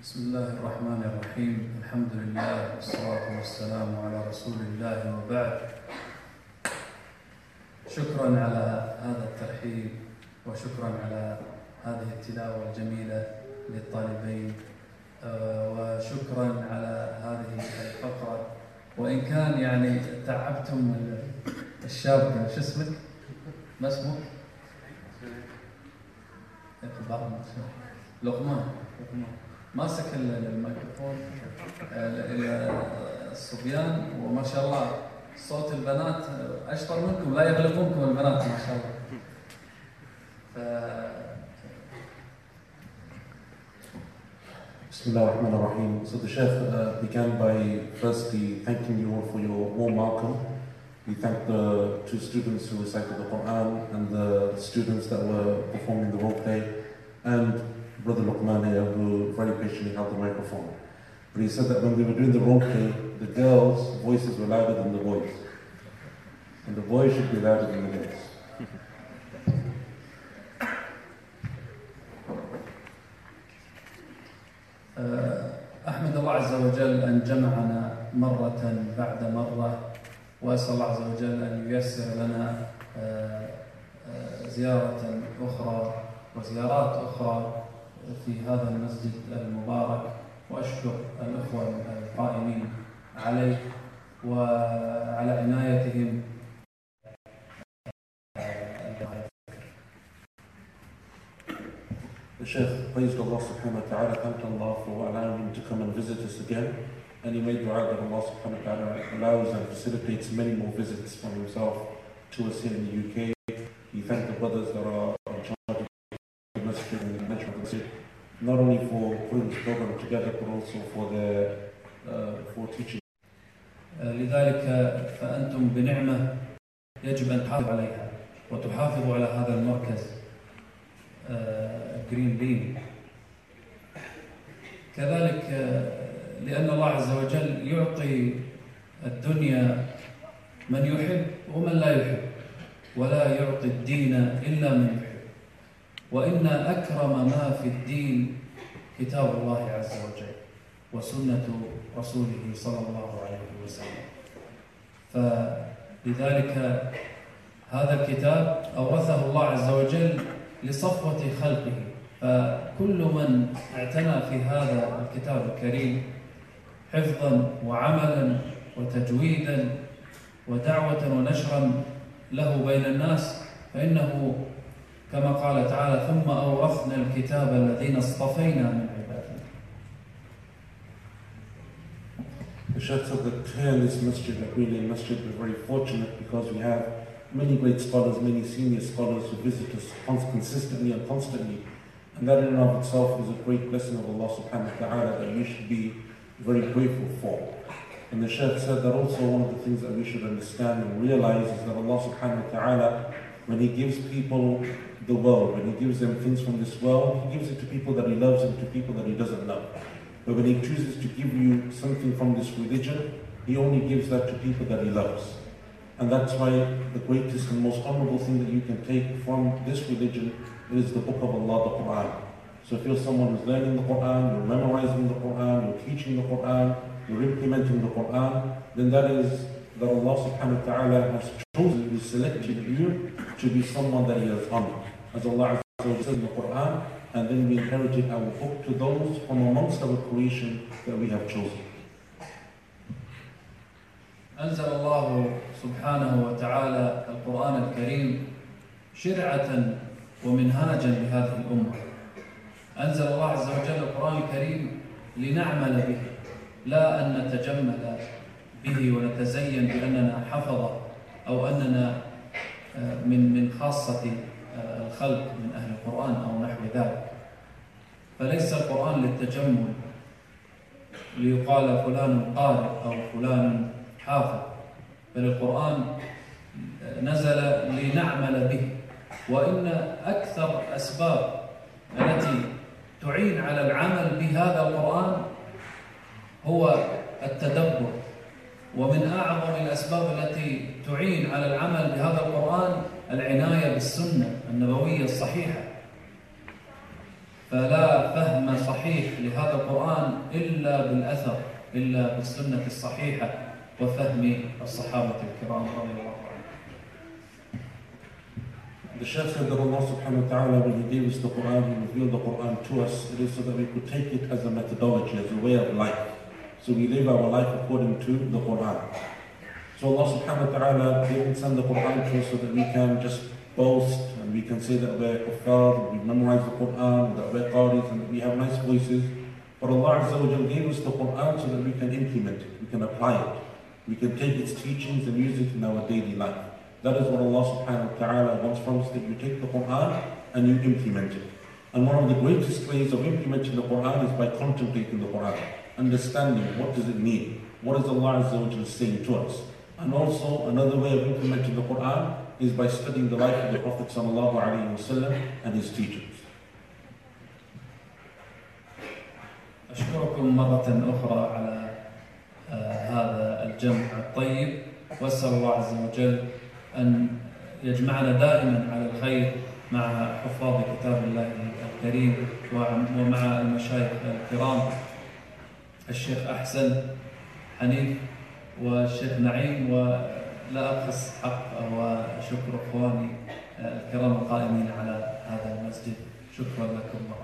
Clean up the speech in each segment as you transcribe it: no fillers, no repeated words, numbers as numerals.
بسم الله الرحمن الرحيم. الحمد لله والصلاة والسلام على رسول الله وبعد. شكرا على هذا الترحيب وشكرا على هذه التلاوة الجميلة للطالبين، وشكرا على هذه الفقرة. وإن كان يعني تعبتم الشاب، شو اسمك؟ ما اسمك؟ لقمان ماسك الميكروفون الصبيان، وما شاء الله صوت البنات أشطر منكم، لا يغلبونكم البنات ما شاء الله. Bismillah ar-Rahman ar-Rahim. So the Sheikh began by firstly thanking you all for your warm welcome. He thanked the two students who recited the Quran and the students that were performing the role play, and Brother Luqman here, who very patiently held the microphone. But he said that when we were doing the role play, the girls' voices were louder than the boys, and the boys should be louder than the girls. أحمد الله عز وجل أن جمعنا مرة بعد مرة، وأسأل الله عز وجل أن ييسر لنا زيارة أخرى وزيارات أخرى في هذا المسجد المبارك، وأشكر الأخوة القائمين عليه وعلى عنايتهم. The Shaykh praised Allah subhanahu wa ta'ala, thanked Allah for allowing him to come and visit us again, and he made dua that Allah subhanahu wa ta'ala allows and facilitates many more visits from himself to us here in the UK. He thanked the brothers that are in charge of the masjid and the management of the masjid, not only for putting this program together, but also for teaching. لذلك فأنتم بنعمة يجب أن تحافظوا عليها وتحافظوا على هذا المركز جرين لين. كذلك لأن الله عز وجل يعطي الدنيا من يحب ومن لا يحب، ولا يعطي الدين إلا من يحب. وإن أكرم ما في الدين كتاب الله عز وجل وسنة رسوله صلى الله عليه وسلم. فلذلك هذا الكتاب أورثه الله عز وجل لصفوة خلقه، فكل من اعتنى في هذا الكتاب الكريم حفظا وعملا وتجويدا ودعوة ونشرا له بين الناس، فإنه كما قال تعالى: ثم أورثنا الكتاب الذين اصطفينا من عبادنا. The Shaykh said that here in this masjid, like really in masjid, we're very fortunate because we have many great scholars, many senior scholars who visit us consistently and constantly. And that in and of itself is a great blessing of Allah subhanahu wa ta'ala that we should be very grateful for. And the Shaykh said that also one of the things that we should understand and realize is that Allah subhanahu wa ta'ala, when He gives people the world, when He gives them things from this world, He gives it to people that He loves and to people that He doesn't love. But when He chooses to give you something from this religion, He only gives that to people that He loves. And that's why the greatest and most honorable thing that you can take from this religion is the book of Allah, the Quran. So if you're someone who's learning the Quran, you're memorizing the Quran, you're teaching the Quran, you're implementing the Quran, then that is that Allah subhanahu wa ta'ala has chosen, He selected you to be someone that He has honored. As Allah says in the Quran, and then we inherited our book to those from amongst our creation that we have chosen. أنزل الله سبحانه وتعالى القرآن الكريم شرعة ومنهاجا لهذه الأمة. أنزل الله عز وجل القرآن الكريم لنعمل به، لا أن نتجمل به ونتزين بأننا حفظة أو أننا من خاصة الخلق من أهل القرآن أو نحو ذلك. فليس القرآن للتجمل ليقال فلان قارئ أو فلان حافظ، بل القرآن نزل لنعمل به. وإن أكثر أسباب التي تعين على العمل بهذا القرآن هو التدبر، ومن أعظم الأسباب التي تعين على العمل بهذا القرآن العناية بالسنة النبوية الصحيحة. فلا فهم صحيح لهذا القرآن إلا بالأثر، إلا بالسنة الصحيحة وفهم الصحابة الكرام رضي الله عنهم. The Shaykh said that Allah subhanahu wa ta'ala, when He gave us the Quran, He revealed the Quran to us, it is so that we could take it as a methodology, as a way of life. So we live our life according to the Quran. So Allah subhanahu wa ta'ala didn't send the Quran to us so that we can just boast and we can say that we're kuffar, we memorize the Quran, that we're qaris, and that we have nice voices. But Allah Azza wa Jal gave us the Quran so that we can implement it, we can apply it. We can take its teachings and use it in our daily life. That is what Allah subhanahu wa ta'ala wants from us, that you take the Quran and you implement it. And one of the greatest ways of implementing the Quran is by contemplating the Quran, understanding what does it mean, what is Allah Azza wa Jal saying to us. And also another way of implementing the Quran is by studying the life of the Prophet sallallahu alaihi wasallam and his teachings. أشكركم مرة أخرى على هذا الجمع الطيب، وأسأل الله عز وجل أن يجمعنا دائما على الخير مع حفاظ كتاب الله الكريم ومع المشايخ الكرام الشيخ أحسن حنيف والشيخ نعيم، ولا أبخس حق وشكر إخواني الكرام القائمين على هذا المسجد. شكرا لكم مرة.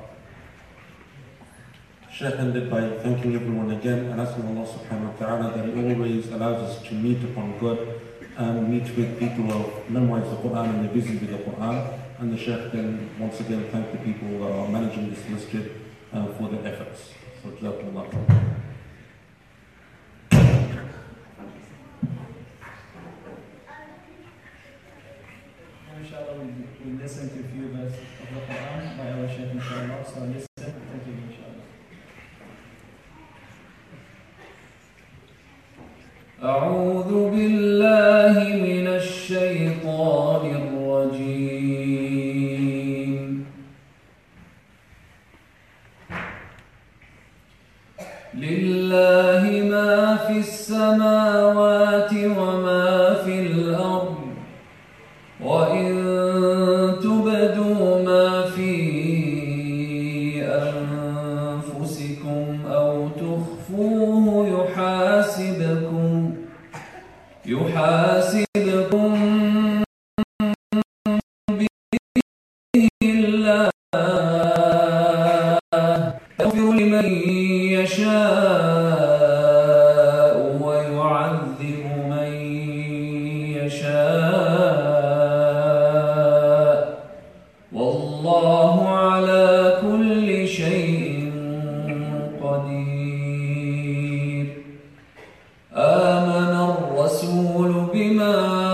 Shaykh ended by thanking everyone again and asking Allah subhanahu wa ta'ala that He always allows us to meet upon good and meet with people who have memorized the Quran and they're busy with the Quran. And the Shaykh then once again thank the people that are managing this masjid for their efforts. So Jazakumullah khair. Inshallah, we'll listen to a few verses of the Quran by our Shaykh, inshallah. So listen, thank you, inshallah. أعوذ بالله من الشيطان الرجيم. لله ما في السماوات وما في الأرض، وإن تبدوا ما في أنفسكم أو تخفوه يحاسبكم به الله، يغفر لمن يشاء ويعذب من يشاء، والله على كل شيء قدير. آمن الرسول بما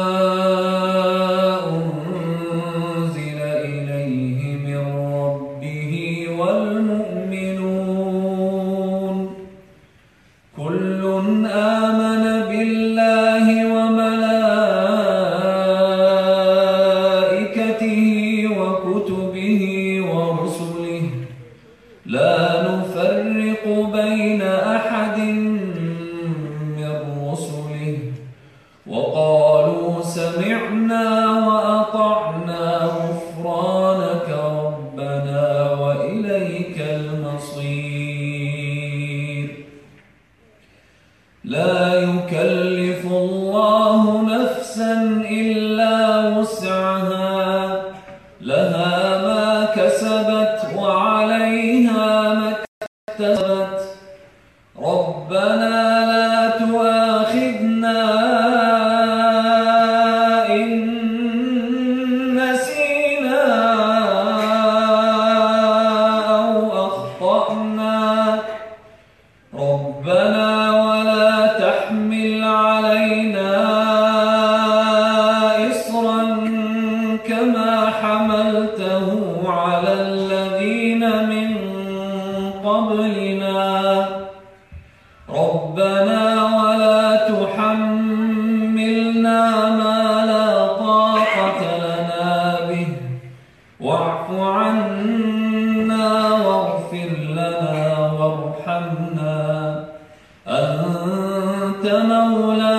أنزل إليه من ربه والمؤمنون كل آمن بالله وملائكته وكتبه ورسله لا نفرق بين أحد وقالوا سمعنا وأطعنا غفرانك ربنا وإليك المصير. لا يكلف الله نفسا إلا وسعها، لها ما كسبت وعليها ما اكتسبت. ربنا لا تؤاخذنا أنت مولانا